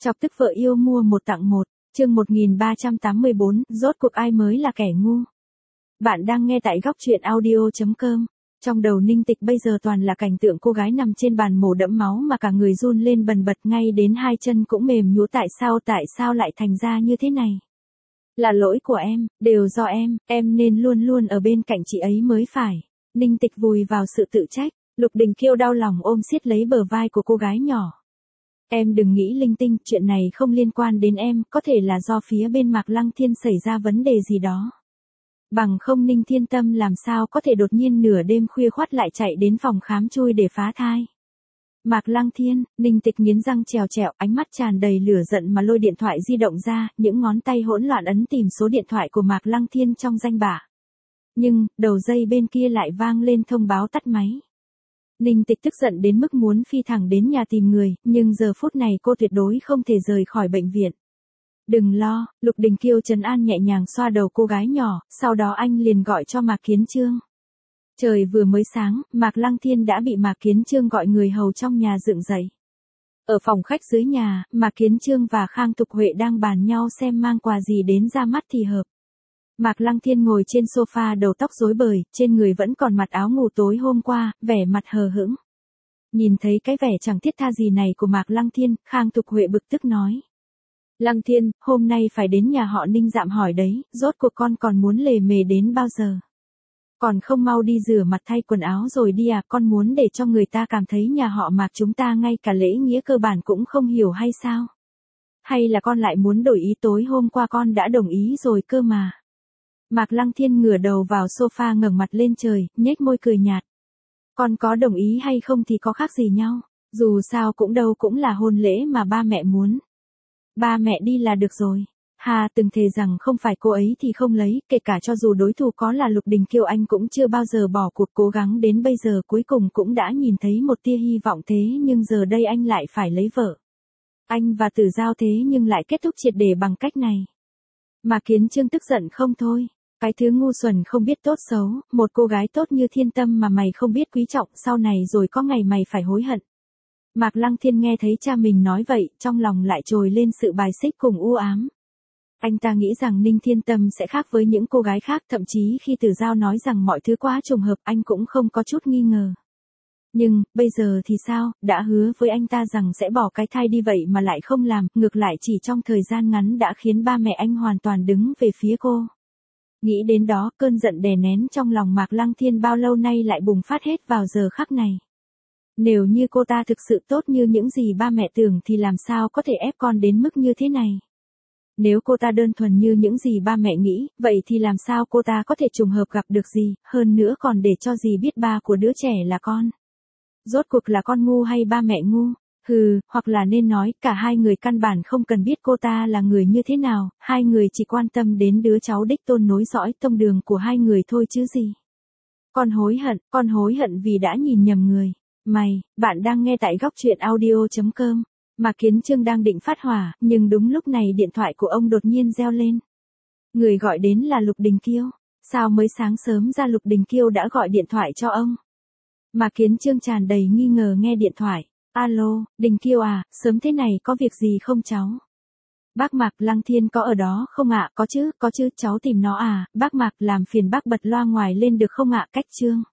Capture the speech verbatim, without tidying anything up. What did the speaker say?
Chọc tức vợ yêu mua một tặng một, chương một nghìn ba trăm tám mươi bốn, rốt cuộc ai mới là kẻ ngu. Bạn đang nghe tại góc truyện audio chấm com. Trong đầu Ninh Tịch bây giờ toàn là cảnh tượng cô gái nằm trên bàn mổ đẫm máu mà cả người run lên bần bật, ngay đến hai chân cũng mềm nhũn. Tại sao tại sao lại thành ra như thế này? Là lỗi của em, đều do em, em nên luôn luôn ở bên cạnh chị ấy mới phải. Ninh Tịch vùi vào sự tự trách. Lục Đình Kiêu đau lòng ôm siết lấy bờ vai của cô gái nhỏ. Em đừng nghĩ linh tinh, chuyện này không liên quan đến em, có thể là do phía bên Mạc Lăng Thiên xảy ra vấn đề gì đó. Bằng không Ninh Thiên Tâm làm sao có thể đột nhiên nửa đêm khuya khoắt lại chạy đến phòng khám chui để phá thai. Mạc Lăng Thiên, Ninh Tịch nghiến răng trèo trẹo, ánh mắt tràn đầy lửa giận mà lôi điện thoại di động ra, những ngón tay hỗn loạn ấn tìm số điện thoại của Mạc Lăng Thiên trong danh bạ. Nhưng, đầu dây bên kia lại vang lên thông báo tắt máy. Ninh Tịch tức giận đến mức muốn phi thẳng đến nhà tìm người, nhưng giờ phút này cô tuyệt đối không thể rời khỏi bệnh viện. Đừng lo, Lục Đình Kiêu trấn an nhẹ nhàng xoa đầu cô gái nhỏ, sau đó anh liền gọi cho Mạc Kiến Chương. Trời vừa mới sáng, Mạc Lăng Thiên đã bị Mạc Kiến Chương gọi người hầu trong nhà dựng dậy. Ở phòng khách dưới nhà, Mạc Kiến Chương và Khang Tục Huệ đang bàn nhau xem mang quà gì đến ra mắt thì hợp. Mạc Lăng Thiên ngồi trên sofa đầu tóc rối bời, trên người vẫn còn mặc áo ngủ tối hôm qua, vẻ mặt hờ hững. Nhìn thấy cái vẻ chẳng thiết tha gì này của Mạc Lăng Thiên, Khang Tục Huệ bực tức nói. Lăng Thiên, hôm nay phải đến nhà họ Ninh Dạm hỏi đấy, rốt cuộc con còn muốn lề mề đến bao giờ? Còn không mau đi rửa mặt thay quần áo rồi đi à, con muốn để cho người ta cảm thấy nhà họ Mạc chúng ta ngay cả lễ nghĩa cơ bản cũng không hiểu hay sao? Hay là con lại muốn đổi ý, tối hôm qua con đã đồng ý rồi cơ mà? Mạc Lăng Thiên ngửa đầu vào sofa ngẩng mặt lên trời, nhếch môi cười nhạt. Con có đồng ý hay không thì có khác gì nhau, dù sao cũng đâu cũng là hôn lễ mà ba mẹ muốn. Ba mẹ đi là được rồi. Hà từng thề rằng không phải cô ấy thì không lấy, kể cả cho dù đối thủ có là Lục Đình Kiêu anh cũng chưa bao giờ bỏ cuộc, cố gắng đến bây giờ cuối cùng cũng đã nhìn thấy một tia hy vọng, thế nhưng giờ đây anh lại phải lấy vợ. Anh và Tử Giao thế nhưng lại kết thúc triệt để bằng cách này. Mạc Kiến Chương tức giận không thôi. Cái thứ ngu xuẩn không biết tốt xấu, một cô gái tốt như Thiên Tâm mà mày không biết quý trọng, sau này rồi có ngày mày phải hối hận. Mạc Lăng Thiên nghe thấy cha mình nói vậy, trong lòng lại trồi lên sự bài xích cùng u ám. Anh ta nghĩ rằng Ninh Thiên Tâm sẽ khác với những cô gái khác, thậm chí khi Tử Giao nói rằng mọi thứ quá trùng hợp anh cũng không có chút nghi ngờ. Nhưng, bây giờ thì sao, đã hứa với anh ta rằng sẽ bỏ cái thai đi vậy mà lại không làm, ngược lại chỉ trong thời gian ngắn đã khiến ba mẹ anh hoàn toàn đứng về phía cô. Nghĩ đến đó, cơn giận đè nén trong lòng Mạc Lăng Thiên bao lâu nay lại bùng phát hết vào giờ khắc này. Nếu như cô ta thực sự tốt như những gì ba mẹ tưởng thì làm sao có thể ép con đến mức như thế này. Nếu cô ta đơn thuần như những gì ba mẹ nghĩ, vậy thì làm sao cô ta có thể trùng hợp gặp được gì, hơn nữa còn để cho dì biết ba của đứa trẻ là con. Rốt cuộc là con ngu hay ba mẹ ngu? Hừ, hoặc là nên nói, cả hai người căn bản không cần biết cô ta là người như thế nào, hai người chỉ quan tâm đến đứa cháu đích tôn nối dõi tông đường của hai người thôi chứ gì. Con hối hận, con hối hận vì đã nhìn nhầm người. Mày, bạn đang nghe tại góc truyện audio chấm com. Mạc Kiến Chương đang định phát hỏa, nhưng đúng lúc này điện thoại của ông đột nhiên reo lên. Người gọi đến là Lục Đình Kiêu. Sao mới sáng sớm ra Lục Đình Kiêu đã gọi điện thoại cho ông? Mạc Kiến Chương tràn đầy nghi ngờ nghe điện thoại. Alo, Đình Kiêu à, sớm thế này có việc gì không cháu? Bác Mạc Lăng Thiên có ở đó không ạ? Có chứ, có chứ, cháu tìm nó à? Bác Mạc làm phiền bác bật loa ngoài lên được không ạ? Cách Chương.